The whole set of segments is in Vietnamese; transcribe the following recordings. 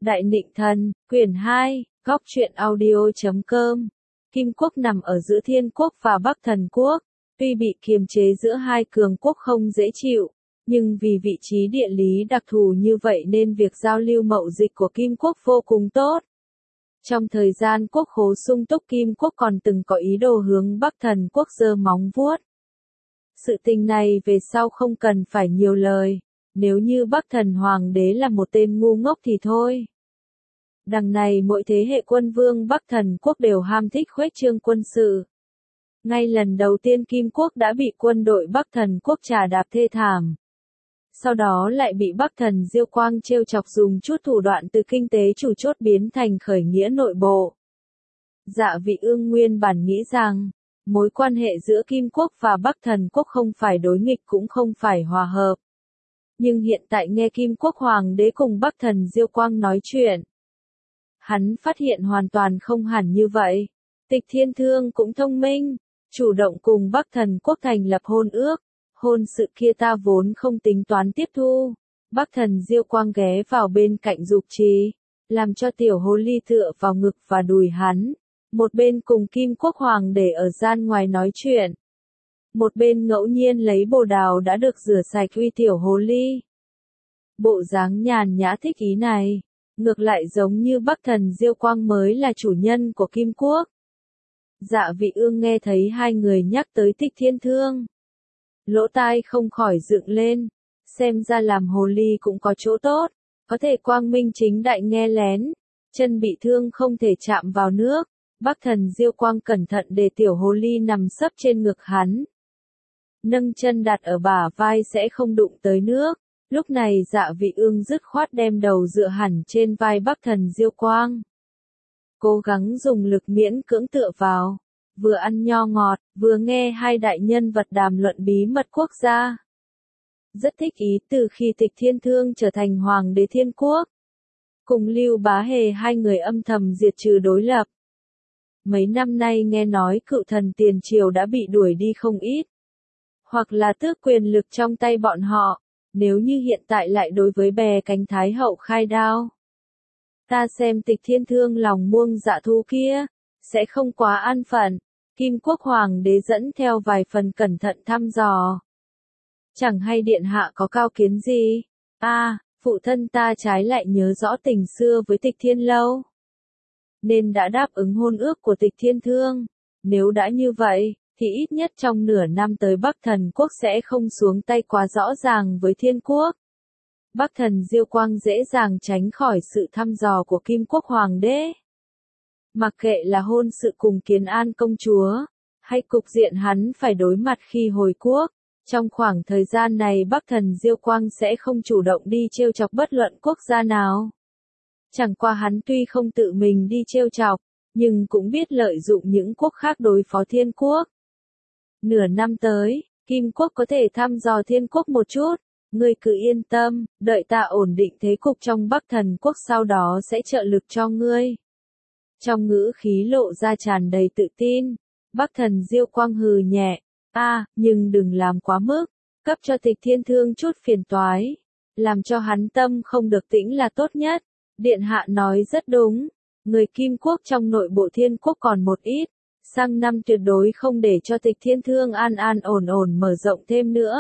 Đại Nịnh Thần, quyển 2, góc truyện audio.com. Kim Quốc nằm ở giữa Thiên Quốc và Bắc Thần Quốc, tuy bị kiềm chế giữa hai cường quốc không dễ chịu, nhưng vì vị trí địa lý đặc thù như vậy nên việc giao lưu mậu dịch của Kim Quốc vô cùng tốt. Trong thời gian quốc khố sung túc, Kim Quốc còn từng có ý đồ hướng Bắc Thần Quốc giơ móng vuốt. Sự tình này về sau không cần phải nhiều lời, nếu như Bắc Thần Hoàng đế là một tên ngu ngốc thì thôi. Đằng này mỗi thế hệ quân vương Bắc Thần Quốc đều ham thích khuếch trương quân sự. Ngay lần đầu tiên Kim Quốc đã bị quân đội Bắc Thần Quốc trà đạp thê thảm. Sau đó lại bị Bắc Thần Diêu Quang trêu chọc dùng chút thủ đoạn từ kinh tế chủ chốt biến thành khởi nghĩa nội bộ. Dạ Vị Ương nguyên bản nghĩ rằng, mối quan hệ giữa Kim Quốc và Bắc Thần Quốc không phải đối nghịch cũng không phải hòa hợp. Nhưng hiện tại nghe Kim Quốc Hoàng đế cùng Bắc Thần Diêu Quang nói chuyện, hắn phát hiện hoàn toàn không hẳn như vậy. Tịch Thiên Thương cũng thông minh, chủ động cùng Bắc Thần Quốc thành lập hôn ước. Hôn sự kia ta vốn không tính toán tiếp thu. Bắc Thần Diêu Quang ghé vào bên cạnh Dục Trì, làm cho tiểu hồ ly tựa vào ngực và đùi hắn. Một bên cùng Kim Quốc Hoàng để ở gian ngoài nói chuyện. Một bên ngẫu nhiên lấy bồ đào đã được rửa sạch uy tiểu hồ ly. Bộ dáng nhàn nhã thích ý này, ngược lại giống như Bắc Thần Diêu Quang mới là chủ nhân của Kim Quốc. Dạ Vị Ương nghe thấy hai người nhắc tới Tịch Thiên Thương, lỗ tai không khỏi dựng lên, xem ra làm hồ ly cũng có chỗ tốt, có thể quang minh chính đại nghe lén, chân bị thương không thể chạm vào nước. Bắc Thần Diêu Quang cẩn thận để tiểu hồ ly nằm sấp trên ngực hắn, nâng chân đặt ở bả vai sẽ không đụng tới nước. Lúc này Dạ Vị Ương dứt khoát đem đầu dựa hẳn trên vai Bắc Thần Diêu Quang, cố gắng dùng lực miễn cưỡng tựa vào, vừa ăn nho ngọt, vừa nghe hai đại nhân vật đàm luận bí mật quốc gia. Rất thích ý từ khi Tịch Thiên Thương trở thành Hoàng đế Thiên Quốc, cùng Lưu Bá Hề hai người âm thầm diệt trừ đối lập. Mấy năm nay nghe nói cựu thần tiền triều đã bị đuổi đi không ít, hoặc là tước quyền lực trong tay bọn họ, nếu như hiện tại lại đối với bè cánh Thái hậu khai đao. Ta xem Tịch Thiên Thương lòng muông dạ thú kia, sẽ không quá an phận. Kim Quốc Hoàng đế dẫn theo vài phần cẩn thận thăm dò. Chẳng hay điện hạ có cao kiến gì? Phụ thân ta trái lại nhớ rõ tình xưa với Tịch Thiên Lâu, nên đã đáp ứng hôn ước của Tịch Thiên Thương. Nếu đã như vậy, thì ít nhất trong nửa năm tới Bắc Thần Quốc sẽ không xuống tay quá rõ ràng với Thiên Quốc. Bắc Thần Diêu Quang dễ dàng tránh khỏi sự thăm dò của Kim Quốc Hoàng đế. Mặc kệ là hôn sự cùng Kiến An công chúa, hay cục diện hắn phải đối mặt khi hồi quốc, trong khoảng thời gian này Bắc Thần Diêu Quang sẽ không chủ động đi trêu chọc bất luận quốc gia nào. Chẳng qua hắn tuy không tự mình đi trêu chọc, nhưng cũng biết lợi dụng những quốc khác đối phó Thiên Quốc. Nửa năm tới, Kim Quốc có thể thăm dò Thiên Quốc một chút, ngươi cứ yên tâm, đợi ta ổn định thế cục trong Bắc Thần Quốc sau đó sẽ trợ lực cho ngươi. Trong ngữ khí lộ ra tràn đầy tự tin, Bắc Thần Diêu Quang hừ nhẹ, nhưng đừng làm quá mức, cấp cho Tịch Thiên Thương chút phiền toái, làm cho hắn tâm không được tĩnh là tốt nhất. Điện hạ nói rất đúng, người Kim Quốc trong nội bộ Thiên Quốc còn một ít, sang năm tuyệt đối không để cho Tịch Thiên Thương an an ổn ổn mở rộng thêm nữa.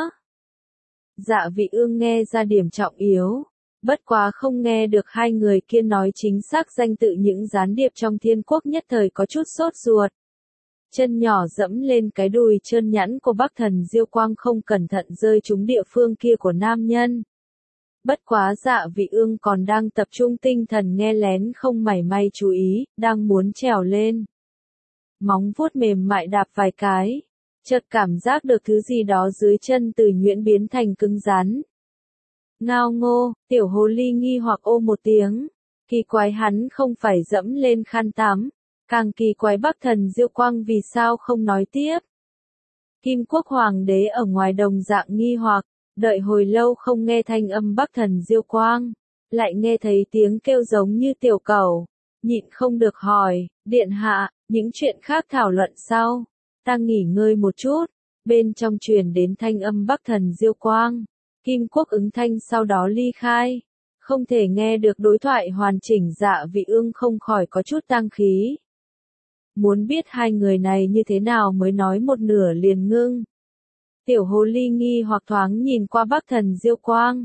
Dạ Vị Ương nghe ra điểm trọng yếu, bất quá không nghe được hai người kia nói chính xác danh tự những gián điệp trong Thiên Quốc, nhất thời có chút sốt ruột. Chân nhỏ dẫm lên cái đùi trơn nhẵn của Bắc Thần Diêu Quang không cẩn thận rơi trúng địa phương kia của nam nhân. Bất quá Dạ Vị Ương còn đang tập trung tinh thần nghe lén không mảy may chú ý, đang muốn trèo lên. Móng vuốt mềm mại đạp vài cái, chợt cảm giác được thứ gì đó dưới chân từ nhuyễn biến thành cứng rắn. Ngao ngô, tiểu hồ ly nghi hoặc ô một tiếng, kỳ quái hắn không phải dẫm lên khăn tắm, càng kỳ quái Bắc Thần Diêu Quang vì sao không nói tiếp. Kim Quốc Hoàng đế ở ngoài đồng dạng nghi hoặc, đợi hồi lâu không nghe thanh âm Bắc Thần Diêu Quang, lại nghe thấy tiếng kêu giống như tiểu cẩu, nhịn không được hỏi, điện hạ, những chuyện khác thảo luận sau, ta nghỉ ngơi một chút. Bên trong truyền đến thanh âm Bắc Thần Diêu Quang, Kim Quốc ứng thanh sau đó ly khai, Không thể nghe được đối thoại hoàn chỉnh, Dạ Vị Ương không khỏi có chút tang khí. Muốn biết hai người này như thế nào mới nói một nửa liền ngưng. Tiểu hồ ly nghi hoặc thoáng nhìn qua Bắc Thần Diêu Quang.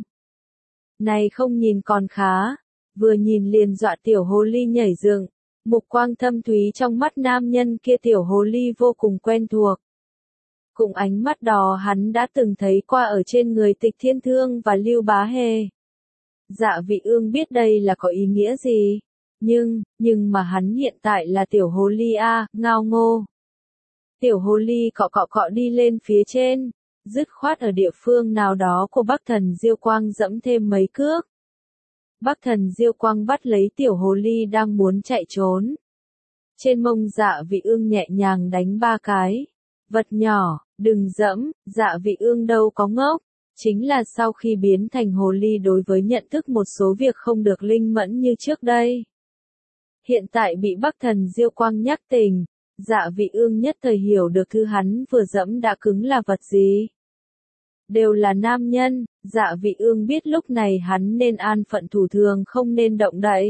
Này không nhìn còn khá, vừa nhìn liền dọa tiểu hồ ly nhảy dựng, mục quang thâm thúy trong mắt nam nhân kia tiểu hồ ly vô cùng quen thuộc. Cùng ánh mắt đó hắn đã từng thấy qua ở trên người Tịch Thiên Thương và Lưu Bá Hề. Dạ Vị Ương biết đây là có ý nghĩa gì, nhưng mà hắn hiện tại là tiểu hồ ly ngao ngô. Tiểu hồ ly cọ cọ cọ đi lên phía trên, dứt khoát ở địa phương nào đó của Bắc Thần Diêu Quang dẫm thêm mấy cước. Bắc Thần Diêu Quang bắt lấy tiểu hồ ly đang muốn chạy trốn. Trên mông Dạ Vị Ương nhẹ nhàng đánh 3 cái. Vật nhỏ, đừng dẫm, Dạ Vị Ương đâu có ngốc. Chính là sau khi biến thành hồ ly đối với nhận thức một số việc không được linh mẫn như trước đây. Hiện tại bị Bắc Thần Diêu Quang nhắc tình, Dạ Vị Ương nhất thời hiểu được thứ hắn vừa dẫm đã cứng là vật gì. Đều là nam nhân, Dạ Vị Ương biết lúc này hắn nên an phận thủ thường không nên động đậy.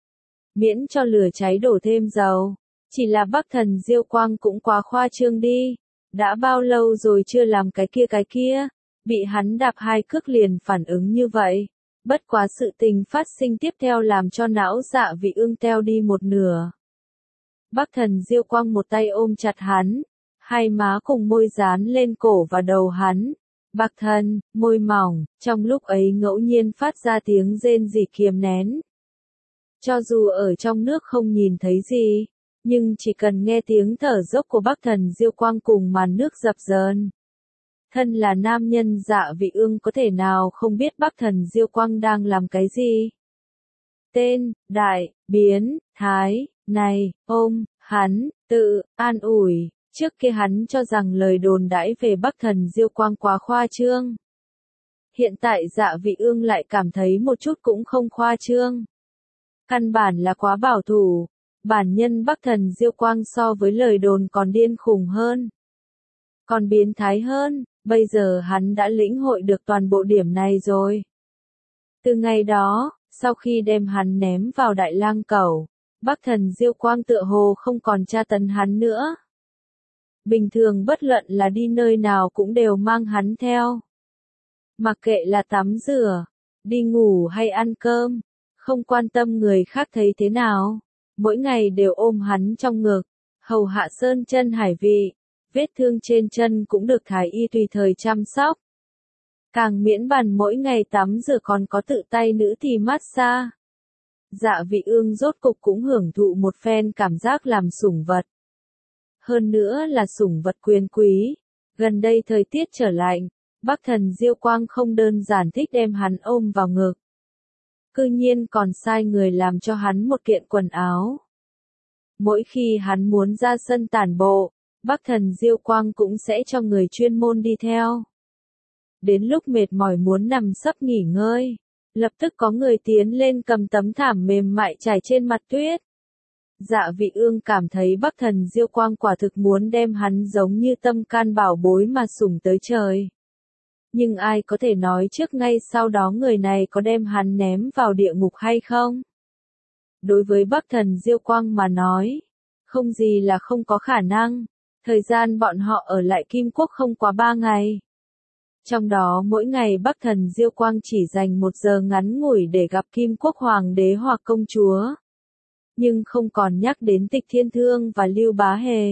Miễn cho lửa cháy đổ thêm dầu. Chỉ là Bắc Thần Diêu Quang cũng quá khoa trương đi. Đã bao lâu rồi chưa làm cái kia, bị hắn đạp 2 cước liền phản ứng như vậy. Bất quá sự tình phát sinh tiếp theo làm cho não Dạ Vị Ương teo đi một nửa. Bắc Thần Diêu Quang một tay ôm chặt hắn, hai má cùng môi dán lên cổ và đầu hắn. Bạc thân, môi mỏng, trong lúc ấy ngẫu nhiên phát ra tiếng rên rỉ kiềm nén. Cho dù ở trong nước không nhìn thấy gì, nhưng chỉ cần nghe tiếng thở dốc của Bắc Thần Diêu Quang cùng màn nước dập dờn. Thân là nam nhân Dạ Vị Ương có thể nào không biết Bắc Thần Diêu Quang đang làm cái gì? Tên, đại, biến, thái, này, hắn, tự, an ủi. Trước kia hắn cho rằng lời đồn đãi về Bắc Thần Diêu Quang quá khoa trương. Hiện tại Dạ Vị Ương lại cảm thấy một chút cũng không khoa trương. Căn bản là quá bảo thủ, bản nhân Bắc Thần Diêu Quang so với lời đồn còn điên khùng hơn. Còn biến thái hơn, bây giờ hắn đã lĩnh hội được toàn bộ điểm này rồi. Từ ngày đó, sau khi đem hắn ném vào Đại Lang Cẩu, Bắc Thần Diêu Quang tựa hồ không còn tra tấn hắn nữa. Bình thường bất luận là đi nơi nào cũng đều mang hắn theo. Mặc kệ là tắm rửa, đi ngủ hay ăn cơm, không quan tâm người khác thấy thế nào, mỗi ngày đều ôm hắn trong ngực, hầu hạ sơn chân hải vị, vết thương trên chân cũng được thái y tùy thời chăm sóc. Càng miễn bàn mỗi ngày tắm rửa còn có tự tay nữ thì massage. Dạ Vị Ương rốt cục cũng hưởng thụ một phen cảm giác làm sủng vật. Hơn nữa là sủng vật quyền quý. Gần đây thời tiết trở lạnh, Bắc Thần Diêu Quang không đơn giản thích đem hắn ôm vào ngực. Cư nhiên còn sai người làm cho hắn một kiện quần áo. Mỗi khi hắn muốn ra sân tản bộ, Bắc Thần Diêu Quang cũng sẽ cho người chuyên môn đi theo. Đến lúc mệt mỏi muốn nằm sấp nghỉ ngơi, lập tức có người tiến lên cầm tấm thảm mềm mại trải trên mặt tuyết. Dạ Vị Ương cảm thấy Bắc Thần Diêu Quang quả thực muốn đem hắn giống như tâm can bảo bối mà sủng tới trời. Nhưng ai có thể nói trước ngay sau đó người này có đem hắn ném vào địa ngục hay không? Đối với Bắc Thần Diêu Quang mà nói, không gì là không có khả năng. Thời gian bọn họ ở lại Kim Quốc không quá 3 ngày. Trong đó mỗi ngày Bắc Thần Diêu Quang chỉ dành 1 giờ ngắn ngủi để gặp Kim Quốc Hoàng đế hoặc công chúa. Nhưng không còn nhắc đến Tịch Thiên Thương và Lưu Bá Hề.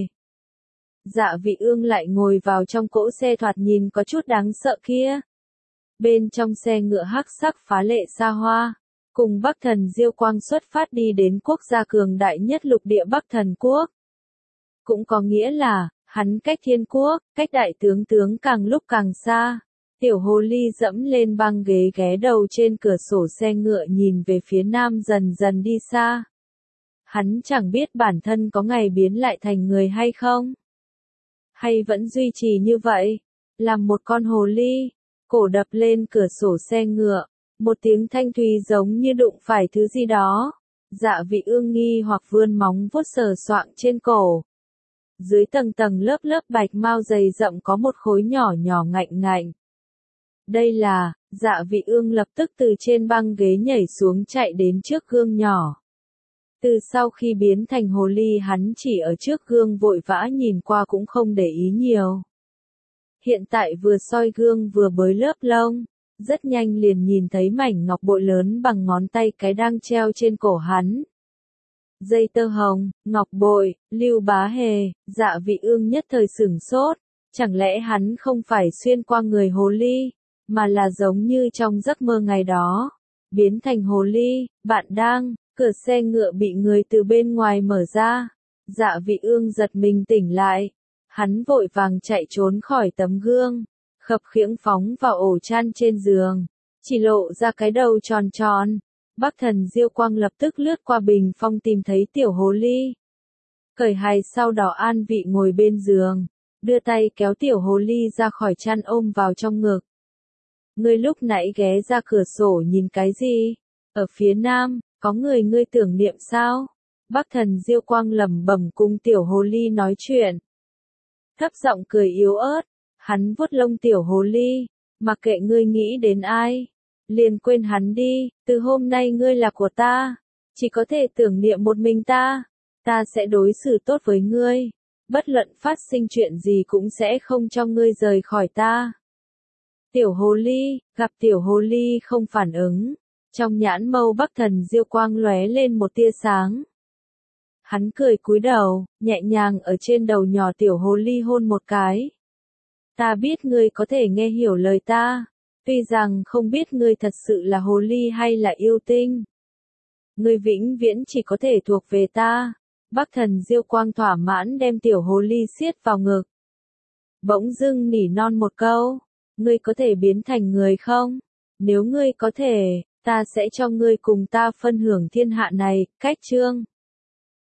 Dạ Vị Ương lại ngồi vào trong cỗ xe thoạt nhìn có chút đáng sợ kia. Bên trong xe ngựa hắc sắc phá lệ xa hoa, cùng Bắc Thần Diêu Quang xuất phát đi đến quốc gia cường đại nhất lục địa Bắc Thần Quốc. Cũng có nghĩa là, hắn cách Thiên Quốc, cách đại tướng càng lúc càng xa. Tiểu hồ ly dẫm lên băng ghế ghé đầu trên cửa sổ xe ngựa nhìn về phía nam dần dần đi xa. Hắn chẳng biết bản thân có ngày biến lại thành người hay không. Hay vẫn duy trì như vậy, làm một con hồ ly, cổ đập lên cửa sổ xe ngựa, một tiếng thanh thúy giống như đụng phải thứ gì đó. Dạ Vị Ương nghi hoặc vươn móng vuốt sờ soạng trên cổ. Dưới tầng tầng lớp bạch mao dày rậm có một khối nhỏ nhỏ ngạnh ngạnh. Đây là, Dạ Vị Ương lập tức từ trên băng ghế nhảy xuống chạy đến trước gương nhỏ. Từ sau khi biến thành hồ ly hắn chỉ ở trước gương vội vã nhìn qua cũng không để ý nhiều. Hiện tại vừa soi gương vừa bới lớp lông, rất nhanh liền nhìn thấy mảnh ngọc bội lớn bằng ngón tay cái đang treo trên cổ hắn. Dây tơ hồng, ngọc bội, Lưu Bá Hề, Dạ Vị Ương nhất thời sửng sốt, chẳng lẽ hắn không phải xuyên qua người hồ ly, mà là giống như trong giấc mơ ngày đó, biến thành hồ ly, bạn đang, cửa xe ngựa bị người từ bên ngoài mở ra. Dạ Vị Ương giật mình tỉnh lại, hắn vội vàng chạy trốn khỏi tấm gương, khập khiễng phóng vào ổ chăn trên giường, chỉ lộ ra cái đầu tròn tròn. Bắc Thần Diêu Quang lập tức lướt qua bình phong tìm thấy tiểu hồ ly. Cởi hài sau đó an vị ngồi bên giường, đưa tay kéo tiểu hồ ly ra khỏi chăn ôm vào trong ngực. Ngươi lúc nãy ghé ra cửa sổ nhìn cái gì? Ở phía nam, có người ngươi tưởng niệm sao? Bắc Thần Diêu Quang lẩm bẩm cùng tiểu hồ ly nói chuyện. Thấp giọng cười yếu ớt, hắn vuốt lông tiểu hồ ly, mặc kệ ngươi nghĩ đến ai, liền quên hắn đi, từ hôm nay ngươi là của ta, chỉ có thể tưởng niệm một mình ta sẽ đối xử tốt với ngươi, bất luận phát sinh chuyện gì cũng sẽ không cho ngươi rời khỏi ta. Tiểu hồ ly, gặp tiểu hồ ly không phản ứng, trong nhãn mâu Bắc Thần Diêu Quang lóe lên một tia sáng. Hắn cười cúi đầu, nhẹ nhàng ở trên đầu nhỏ tiểu hồ ly hôn một cái. Ta biết ngươi có thể nghe hiểu lời ta, tuy rằng không biết ngươi thật sự là hồ ly hay là yêu tinh. Ngươi vĩnh viễn chỉ có thể thuộc về ta. Bắc Thần Diêu Quang thỏa mãn đem tiểu hồ ly siết vào ngực. Bỗng dưng nỉ non một câu, ngươi có thể biến thành người không? Nếu ngươi có thể, ta sẽ cho ngươi cùng ta phân hưởng thiên hạ này, cách chương.